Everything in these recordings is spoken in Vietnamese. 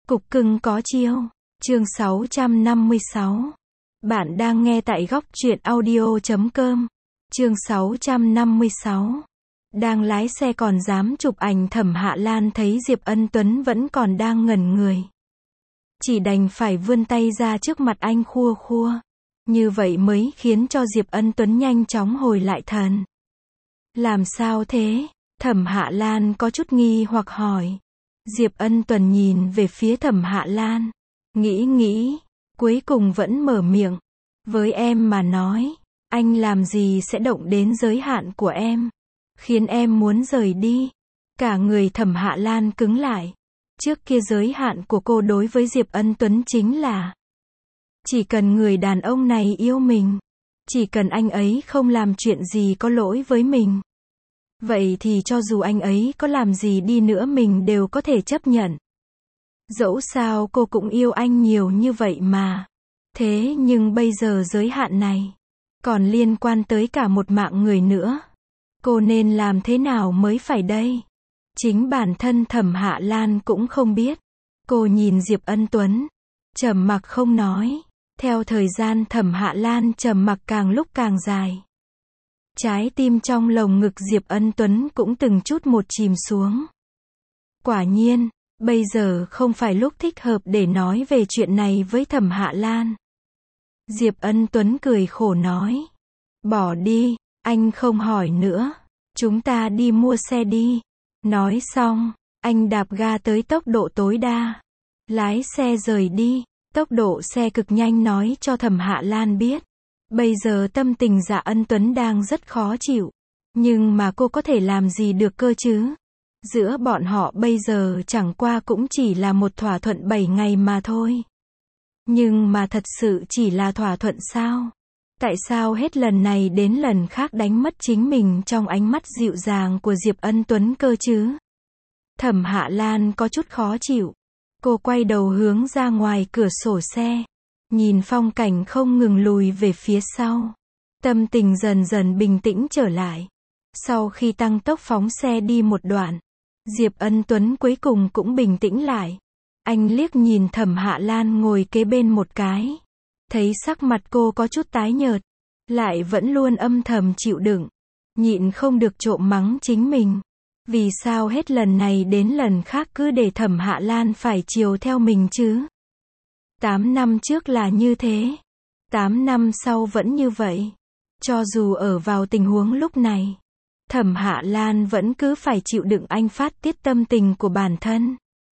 Cục cưng có chiêu. Chương 656. Bạn đang nghe tại góc truyện audio.com. Chương 656. Đang lái xe còn dám chụp ảnh. Thẩm Hạ Lan thấy Diệp Ân Tuấn vẫn còn đang ngẩn người. Chỉ đành phải vươn tay ra trước mặt anh khua khua. Như vậy mới khiến cho Diệp Ân Tuấn nhanh chóng hồi lại thần. Làm sao thế? Thẩm Hạ Lan có chút nghi hoặc hỏi. Diệp Ân Tuấn nhìn về phía Thẩm Hạ Lan. Nghĩ, cuối cùng vẫn mở miệng. Với em mà nói, anh làm gì sẽ động đến giới hạn của em, khiến em muốn rời đi. Cả người Thẩm Hạ Lan cứng lại. Trước kia giới hạn của cô đối với Diệp Ân Tuấn chính là chỉ cần người đàn ông này yêu mình, chỉ cần anh ấy không làm chuyện gì có lỗi với mình, vậy thì cho dù anh ấy có làm gì đi nữa mình đều có thể chấp nhận. Dẫu sao cô cũng yêu anh nhiều như vậy mà. Thế nhưng bây giờ giới hạn này còn liên quan tới cả một mạng người nữa. Cô nên làm thế nào mới phải đây? Chính bản thân Thẩm Hạ Lan cũng không biết. Cô nhìn Diệp Ân Tuấn, trầm mặc không nói. Theo thời gian Thẩm Hạ Lan trầm mặc càng lúc càng dài. Trái tim trong lồng ngực Diệp Ân Tuấn cũng từng chút một chìm xuống. Quả nhiên, bây giờ không phải lúc thích hợp để nói về chuyện này với Thẩm Hạ Lan. Diệp Ân Tuấn cười khổ nói. Bỏ đi, anh không hỏi nữa. Chúng ta đi mua xe đi. Nói xong, anh đạp ga tới tốc độ tối đa. Lái xe rời đi. Tốc độ xe cực nhanh nói cho Thẩm Hạ Lan biết. Bây giờ tâm tình Dạ Ân Tuấn đang rất khó chịu. Nhưng mà cô có thể làm gì được cơ chứ? Giữa bọn họ bây giờ chẳng qua cũng chỉ là một thỏa thuận 7 ngày mà thôi. Nhưng mà thật sự chỉ là thỏa thuận sao? Tại sao hết lần này đến lần khác đánh mất chính mình trong ánh mắt dịu dàng của Diệp Ân Tuấn cơ chứ? Thẩm Hạ Lan có chút khó chịu. Cô quay đầu hướng ra ngoài cửa sổ xe. Nhìn phong cảnh không ngừng lùi về phía sau. Tâm tình dần dần bình tĩnh trở lại. Sau khi tăng tốc phóng xe đi một đoạn, Diệp Ân Tuấn cuối cùng cũng bình tĩnh lại. Anh liếc nhìn Thẩm Hạ Lan ngồi kế bên một cái. Thấy sắc mặt cô có chút tái nhợt, lại vẫn luôn âm thầm chịu đựng. Nhịn không được trộm mắng chính mình. Vì sao hết lần này đến lần khác cứ để Thẩm Hạ Lan phải chiều theo mình chứ? 8 năm trước là như thế. 8 năm sau vẫn như vậy. Cho dù ở vào tình huống lúc này, Thẩm Hạ Lan vẫn cứ phải chịu đựng anh phát tiết tâm tình của bản thân.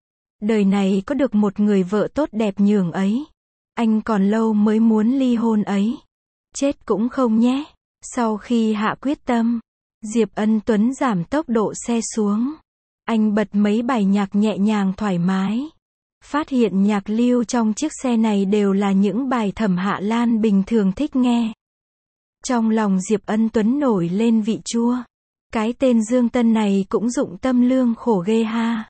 Đời này có được một người vợ tốt đẹp nhường ấy, anh còn lâu mới muốn ly hôn ấy. Chết cũng không nhé. Sau khi hạ quyết tâm, Diệp Ân Tuấn giảm tốc độ xe xuống. Anh bật mấy bài nhạc nhẹ nhàng thoải mái. Phát hiện nhạc lưu trong chiếc xe này đều là những bài Thẩm Hạ Lan bình thường thích nghe. Trong lòng Diệp Ân Tuấn nổi lên vị chua. Cái tên Dương Tân này cũng dụng tâm lương khổ ghê ha.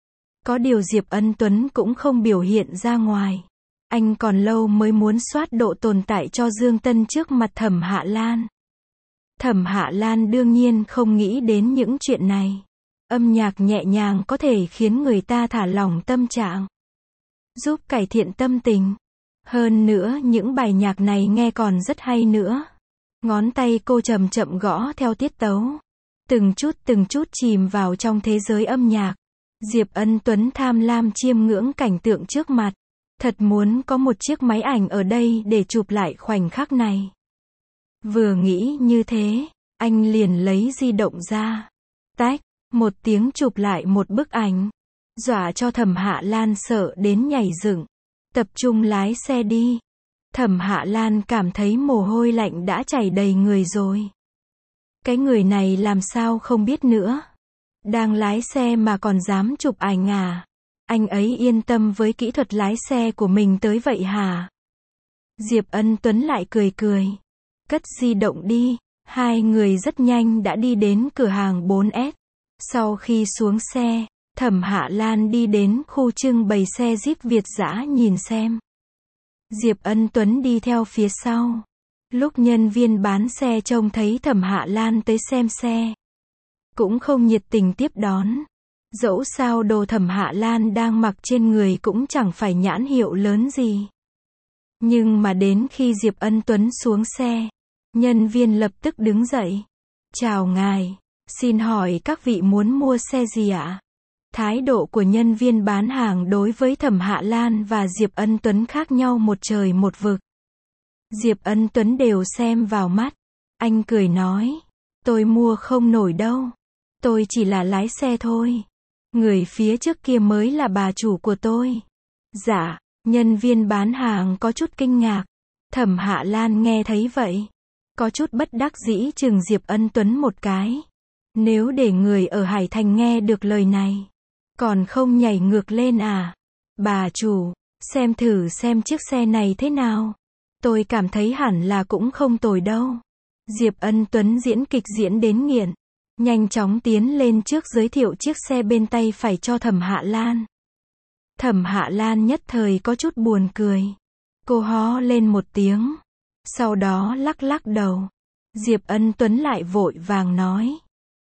Có điều Diệp Ân Tuấn cũng không biểu hiện ra ngoài. Anh còn lâu mới muốn soát độ tồn tại cho Dương Tân trước mặt Thẩm Hạ Lan. Thẩm Hạ Lan đương nhiên không nghĩ đến những chuyện này. Âm nhạc nhẹ nhàng có thể khiến người ta thả lỏng tâm trạng, giúp cải thiện tâm tình. Hơn nữa những bài nhạc này nghe còn rất hay nữa. Ngón tay cô chậm chậm gõ theo tiết tấu. Từng chút chìm vào trong thế giới âm nhạc. Diệp Ân Tuấn tham lam chiêm ngưỡng cảnh tượng trước mặt. Thật muốn có một chiếc máy ảnh ở đây để chụp lại khoảnh khắc này. Vừa nghĩ như thế, anh liền lấy di động ra. Tách, một tiếng chụp lại một bức ảnh. Dọa cho Thẩm Hạ Lan sợ đến nhảy dựng. Tập trung lái xe đi. Thẩm Hạ Lan cảm thấy mồ hôi lạnh đã chảy đầy người rồi. Cái người này làm sao không biết nữa. Đang lái xe mà còn dám chụp ảnh à? Anh ấy yên tâm với kỹ thuật lái xe của mình tới vậy hả? Diệp Ân Tuấn lại cười. Cất di động đi. Hai người rất nhanh đã đi đến cửa hàng 4S. Sau khi xuống xe, Thẩm Hạ Lan đi đến khu trưng bày xe Jeep Việt dã nhìn xem. Diệp Ân Tuấn đi theo phía sau. Lúc nhân viên bán xe trông thấy Thẩm Hạ Lan tới xem xe, cũng không nhiệt tình tiếp đón. Dẫu sao đồ Thẩm Hạ Lan đang mặc trên người cũng chẳng phải nhãn hiệu lớn gì. Nhưng mà đến khi Diệp Ân Tuấn xuống xe, nhân viên lập tức đứng dậy. Chào ngài, xin hỏi các vị muốn mua xe gì ạ? Thái độ của nhân viên bán hàng đối với Thẩm Hạ Lan và Diệp Ân Tuấn khác nhau một trời một vực. Diệp Ân Tuấn đều xem vào mắt. Anh cười nói, tôi mua không nổi đâu. Tôi chỉ là lái xe thôi. Người phía trước kia mới là bà chủ của tôi. Dạ, nhân viên bán hàng có chút kinh ngạc. Thẩm Hạ Lan nghe thấy vậy, có chút bất đắc dĩ chừng Diệp Ân Tuấn một cái. Nếu để người ở Hải Thành nghe được lời này, còn không nhảy ngược lên à? Bà chủ, xem thử xem chiếc xe này thế nào. Tôi cảm thấy hẳn là cũng không tồi đâu. Diệp Ân Tuấn diễn kịch diễn đến nghiện. Nhanh chóng tiến lên trước giới thiệu chiếc xe bên tay phải cho Thẩm Hạ Lan. Thẩm Hạ Lan nhất thời có chút buồn cười. Cô hó lên một tiếng. Sau đó lắc lắc đầu. Diệp Ân Tuấn lại vội vàng nói.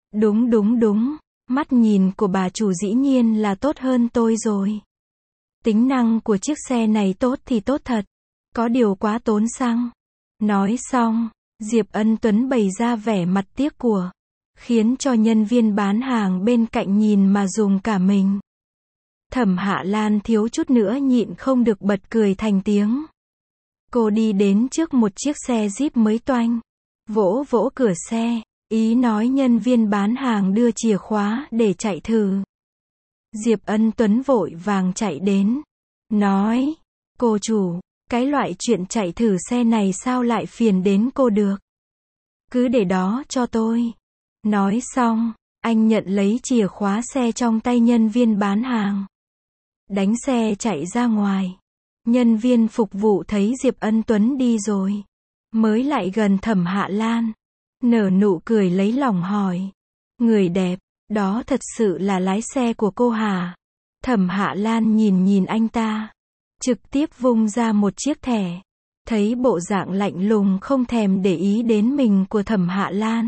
Đúng. Mắt nhìn của bà chủ dĩ nhiên là tốt hơn tôi rồi. Tính năng của chiếc xe này tốt thì tốt thật. Có điều quá tốn xăng. Nói xong, Diệp Ân Tuấn bày ra vẻ mặt tiếc của, khiến cho nhân viên bán hàng bên cạnh nhìn mà dùng cả mình. Thẩm Hạ Lan thiếu chút nữa nhịn không được bật cười thành tiếng. Cô đi đến trước một chiếc xe Jeep mới toanh, vỗ vỗ cửa xe, ý nói nhân viên bán hàng đưa chìa khóa để chạy thử. Diệp Ân Tuấn vội vàng chạy đến, nói, cô chủ, cái loại chuyện chạy thử xe này sao lại phiền đến cô được? Cứ để đó cho tôi. Nói xong, anh nhận lấy chìa khóa xe trong tay nhân viên bán hàng. Đánh xe chạy ra ngoài. Nhân viên phục vụ thấy Diệp Ân Tuấn đi rồi, mới lại gần Thẩm Hạ Lan. Nở nụ cười lấy lòng hỏi. Người đẹp, đó thật sự là lái xe của cô hả? Thẩm Hạ Lan nhìn anh ta. Trực tiếp vung ra một chiếc thẻ. Thấy bộ dạng lạnh lùng không thèm để ý đến mình của Thẩm Hạ Lan.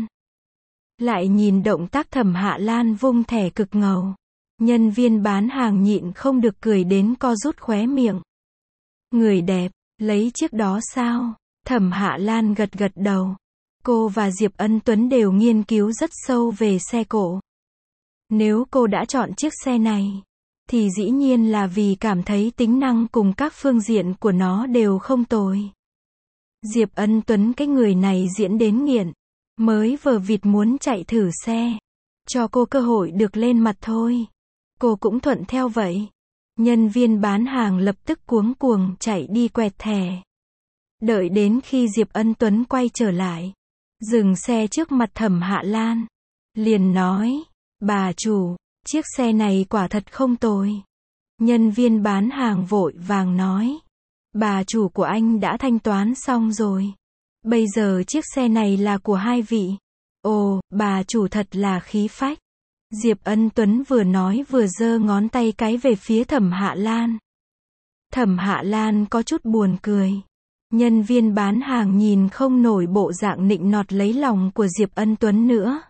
Lại nhìn động tác Thẩm Hạ Lan vung thẻ cực ngầu. Nhân viên bán hàng nhịn không được cười đến co rút khóe miệng. Người đẹp, lấy chiếc đó sao? Thẩm Hạ Lan gật đầu. Cô và Diệp Ân Tuấn đều nghiên cứu rất sâu về xe cộ. Nếu cô đã chọn chiếc xe này, thì dĩ nhiên là vì cảm thấy tính năng cùng các phương diện của nó đều không tồi. Diệp Ân Tuấn cái người này diễn đến nghiện, mới vờ vịt muốn chạy thử xe, cho cô cơ hội được lên mặt thôi. Cô cũng thuận theo vậy. Nhân viên bán hàng lập tức cuống cuồng chạy đi quẹt thẻ. Đợi đến khi Diệp Ân Tuấn quay trở lại, dừng xe trước mặt Thẩm Hạ Lan, liền nói, bà chủ, chiếc xe này quả thật không tồi. Nhân viên bán hàng vội vàng nói, bà chủ của anh đã thanh toán xong rồi. Bây giờ chiếc xe này là của hai vị. Ồ, bà chủ thật là khí phách. Diệp Ân Tuấn vừa nói vừa giơ ngón tay cái về phía Thẩm Hạ Lan. Thẩm Hạ Lan có chút buồn cười. Nhân viên bán hàng nhìn không nổi bộ dạng nịnh nọt lấy lòng của Diệp Ân Tuấn nữa.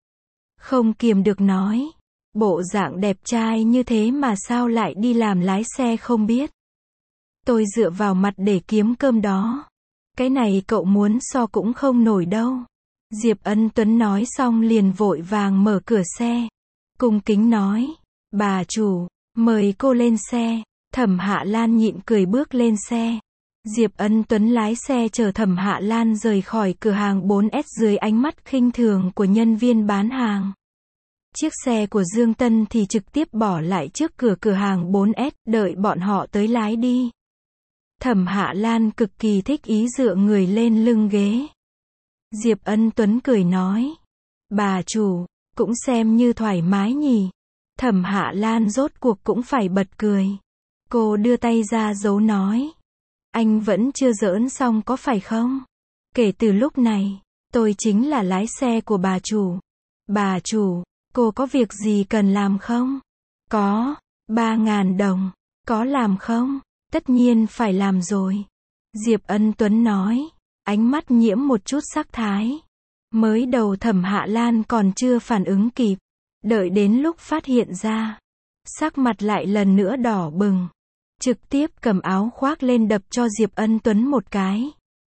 Không kiềm được nói, bộ dạng đẹp trai như thế mà sao lại đi làm lái xe không biết. Tôi dựa vào mặt để kiếm cơm đó. Cái này cậu muốn so cũng không nổi đâu. Diệp Ân Tuấn nói xong liền vội vàng mở cửa xe. Cung kính nói, bà chủ, mời cô lên xe. Thẩm Hạ Lan nhịn cười bước lên xe. Diệp Ân Tuấn lái xe chở Thẩm Hạ Lan rời khỏi cửa hàng 4S dưới ánh mắt khinh thường của nhân viên bán hàng. Chiếc xe của Dương Tân thì trực tiếp bỏ lại trước cửa hàng 4S, đợi bọn họ tới lái đi. Thẩm Hạ Lan cực kỳ thích ý dựa người lên lưng ghế. Diệp Ân Tuấn cười nói, bà chủ, cũng xem như thoải mái nhỉ. Thẩm Hạ Lan rốt cuộc cũng phải bật cười. Cô đưa tay ra dấu nói, anh vẫn chưa giỡn xong có phải không? Kể từ lúc này, tôi chính là lái xe của bà chủ. Bà chủ, cô có việc gì cần làm không? Có, 3.000 đồng, có làm không? Tất nhiên phải làm rồi. Diệp Ân Tuấn nói, ánh mắt nhiễm một chút sắc thái. Mới đầu Thẩm Hạ Lan còn chưa phản ứng kịp. Đợi đến lúc phát hiện ra, sắc mặt lại lần nữa đỏ bừng, trực tiếp cầm áo khoác lên đập cho Diệp Ân Tuấn một cái.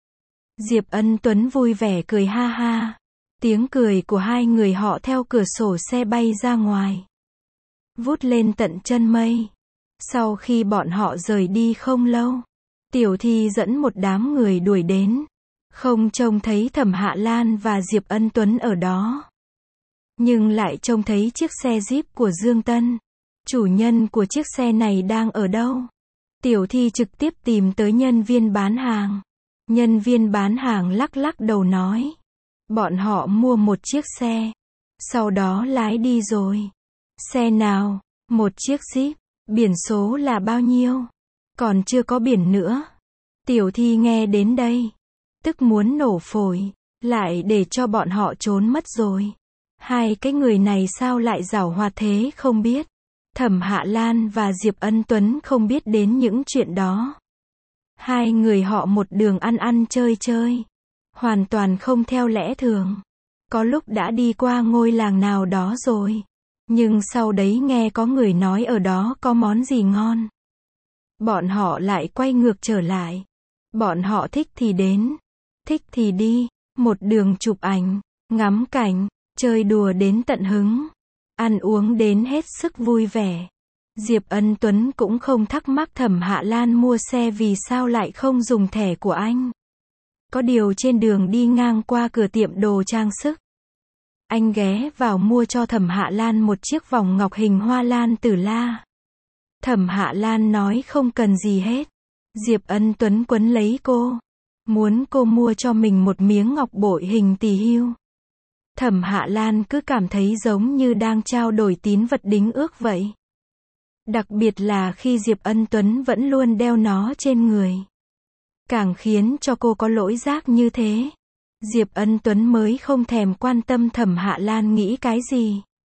Diệp Ân Tuấn vui vẻ cười ha ha. Tiếng cười của hai người họ theo cửa sổ xe bay ra ngoài, vút lên tận chân mây. Sau khi bọn họ rời đi không lâu, Tiểu Thi dẫn một đám người đuổi đến, không trông thấy Thẩm Hạ Lan và Diệp Ân Tuấn ở đó, nhưng lại trông thấy chiếc xe Jeep của Dương Tân. Chủ nhân của chiếc xe này đang ở đâu? Tiểu Thi trực tiếp tìm tới nhân viên bán hàng. Nhân viên bán hàng lắc lắc đầu nói, bọn họ mua một chiếc xe, sau đó lái đi rồi. Xe nào? Một chiếc Jeep. Biển số là bao nhiêu? Còn chưa có biển nữa. Tiểu Thi nghe đến đây, tức muốn nổ phổi, lại để cho bọn họ trốn mất rồi. Hai cái người này sao lại giảo hoạt thế không biết. Thẩm Hạ Lan và Diệp Ân Tuấn không biết đến những chuyện đó. Hai người họ một đường ăn ăn chơi chơi, hoàn toàn không theo lẽ thường. Có lúc đã đi qua ngôi làng nào đó rồi, nhưng sau đấy nghe có người nói ở đó có món gì ngon, bọn họ lại quay ngược trở lại. Bọn họ thích thì đến, thích thì đi, một đường chụp ảnh, ngắm cảnh, chơi đùa đến tận hứng, ăn uống đến hết sức vui vẻ. Diệp Ân Tuấn cũng không thắc mắc Thẩm Hạ Lan mua xe vì sao lại không dùng thẻ của anh. Có điều trên đường đi ngang qua cửa tiệm đồ trang sức, anh ghé vào mua cho Thẩm Hạ Lan một chiếc vòng ngọc hình hoa lan tử la. Thẩm Hạ Lan nói không cần gì hết. Diệp Ân Tuấn quấn lấy cô, muốn cô mua cho mình một miếng ngọc bội hình tỳ hưu. Thẩm Hạ Lan cứ cảm thấy giống như đang trao đổi tín vật đính ước vậy. Đặc biệt là khi Diệp Ân Tuấn vẫn luôn đeo nó trên người, càng khiến cho cô có lỗi giác như thế. Diệp Ân Tuấn mới không thèm quan tâm Thẩm Hạ Lan nghĩ cái gì.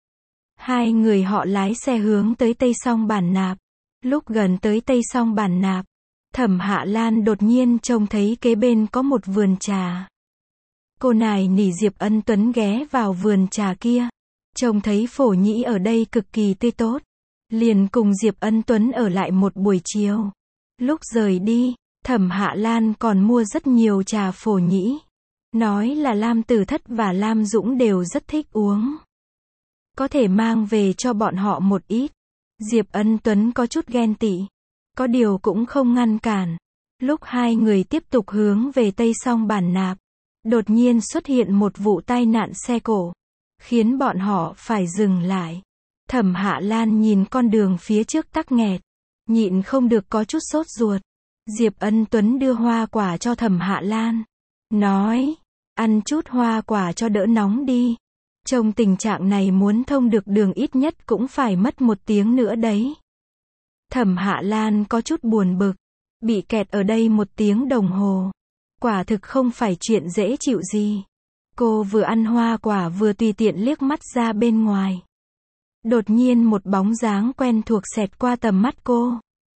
Hai người họ lái xe hướng tới Tây Song Bản Nạp. Lúc gần tới Tây Song Bản Nạp, Thẩm Hạ Lan đột nhiên trông thấy kế bên có một vườn trà. Cô nài nỉ Diệp Ân Tuấn ghé vào vườn trà kia. Trông thấy phổ nhĩ ở đây cực kỳ tươi tốt, liền cùng Diệp Ân Tuấn ở lại một buổi chiều. Lúc rời đi, Thẩm Hạ Lan còn mua rất nhiều trà phổ nhĩ, nói là Lam Tử Thất và Lam Dũng đều rất thích uống, có thể mang về cho bọn họ một ít. Diệp Ân Tuấn có chút ghen tị, có điều cũng không ngăn cản. Lúc hai người tiếp tục hướng về Tây Song Bản Nạp, đột nhiên xuất hiện một vụ tai nạn xe cộ, khiến bọn họ phải dừng lại. Thẩm Hạ Lan nhìn con đường phía trước tắc nghẹt, nhịn không được có chút sốt ruột. Diệp Ân Tuấn đưa hoa quả cho Thẩm Hạ Lan, nói, ăn chút hoa quả cho đỡ nóng đi. Trong tình trạng này muốn thông được đường ít nhất cũng phải mất 1 tiếng nữa đấy. Thẩm Hạ Lan có chút buồn bực, bị kẹt ở đây 1 tiếng đồng hồ, quả thực không phải chuyện dễ chịu gì. Cô vừa ăn hoa quả vừa tùy tiện liếc mắt ra bên ngoài. Đột nhiên một bóng dáng quen thuộc xẹt qua tầm mắt cô.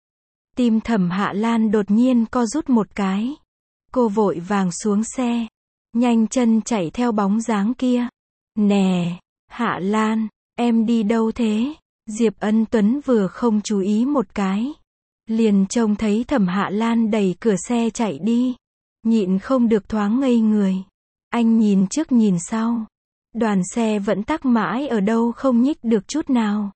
Tim Thẩm Hạ Lan đột nhiên co rút một cái. Cô vội vàng xuống xe, nhanh chân chạy theo bóng dáng kia. Nè, Hạ Lan, em đi đâu thế? Diệp Ân Tuấn vừa không chú ý một cái, liền trông thấy Thẩm Hạ Lan đẩy cửa xe chạy đi, nhịn không được thoáng ngây người. Anh nhìn trước nhìn sau, đoàn xe vẫn tắc mãi ở đâu không nhích được chút nào.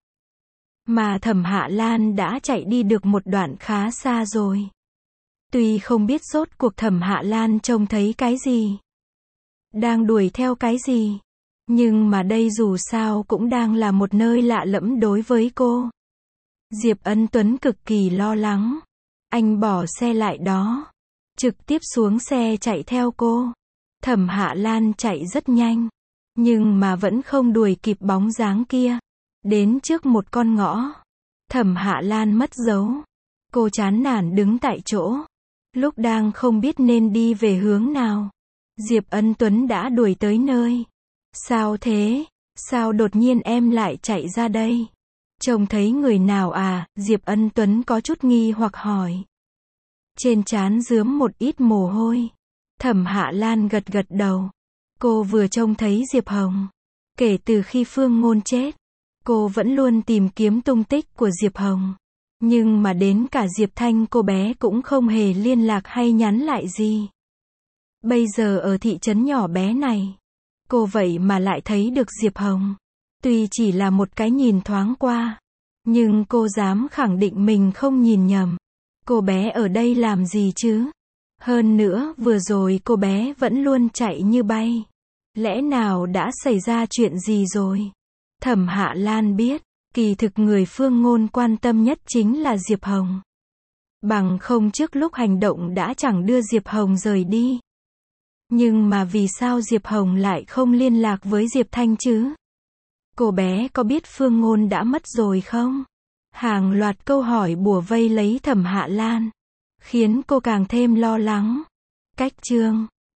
Mà Thẩm Hạ Lan đã chạy đi được một đoạn khá xa rồi. Tuy không biết rốt cuộc Thẩm Hạ Lan trông thấy cái gì, đang đuổi theo cái gì, nhưng mà đây dù sao cũng đang là một nơi lạ lẫm đối với cô. Diệp Ân Tuấn cực kỳ lo lắng. Anh bỏ xe lại đó, trực tiếp xuống xe chạy theo cô. Thẩm Hạ Lan chạy rất nhanh, nhưng mà vẫn không đuổi kịp bóng dáng kia. Đến trước một con ngõ, Thẩm Hạ Lan mất dấu. Cô chán nản đứng tại chỗ. Lúc đang không biết nên đi về hướng nào, Diệp Ân Tuấn đã đuổi tới nơi. Sao thế? Sao đột nhiên em lại chạy ra đây? Trông thấy người nào à? Diệp Ân Tuấn có chút nghi hoặc hỏi. Trên trán rướm một ít mồ hôi. Thẩm Hạ Lan gật gật đầu. Cô vừa trông thấy Diệp Hồng. Kể từ khi Phương Ngôn chết, Cô vẫn luôn tìm kiếm tung tích của Diệp Hồng. Nhưng mà đến cả Diệp Thanh cô bé cũng không hề liên lạc hay nhắn lại gì. Bây giờ ở thị trấn nhỏ bé này, cô vậy mà lại thấy được Diệp Hồng. Tuy chỉ là một cái nhìn thoáng qua, nhưng cô dám khẳng định mình không nhìn nhầm. Cô bé ở đây làm gì chứ? Hơn nữa, vừa rồi cô bé vẫn luôn chạy như bay. Lẽ nào đã xảy ra chuyện gì rồi? Thẩm Hạ Lan biết, kỳ thực người Phương Ngôn quan tâm nhất chính là Diệp Hồng. Bằng không trước lúc hành động đã chẳng đưa Diệp Hồng rời đi. Nhưng mà vì sao Diệp Hồng lại không liên lạc với Diệp Thanh chứ? Cô bé có biết Phương Ngôn đã mất rồi không? Hàng loạt câu hỏi bủa vây lấy Thẩm Hạ Lan, khiến cô càng thêm lo lắng. Cách chương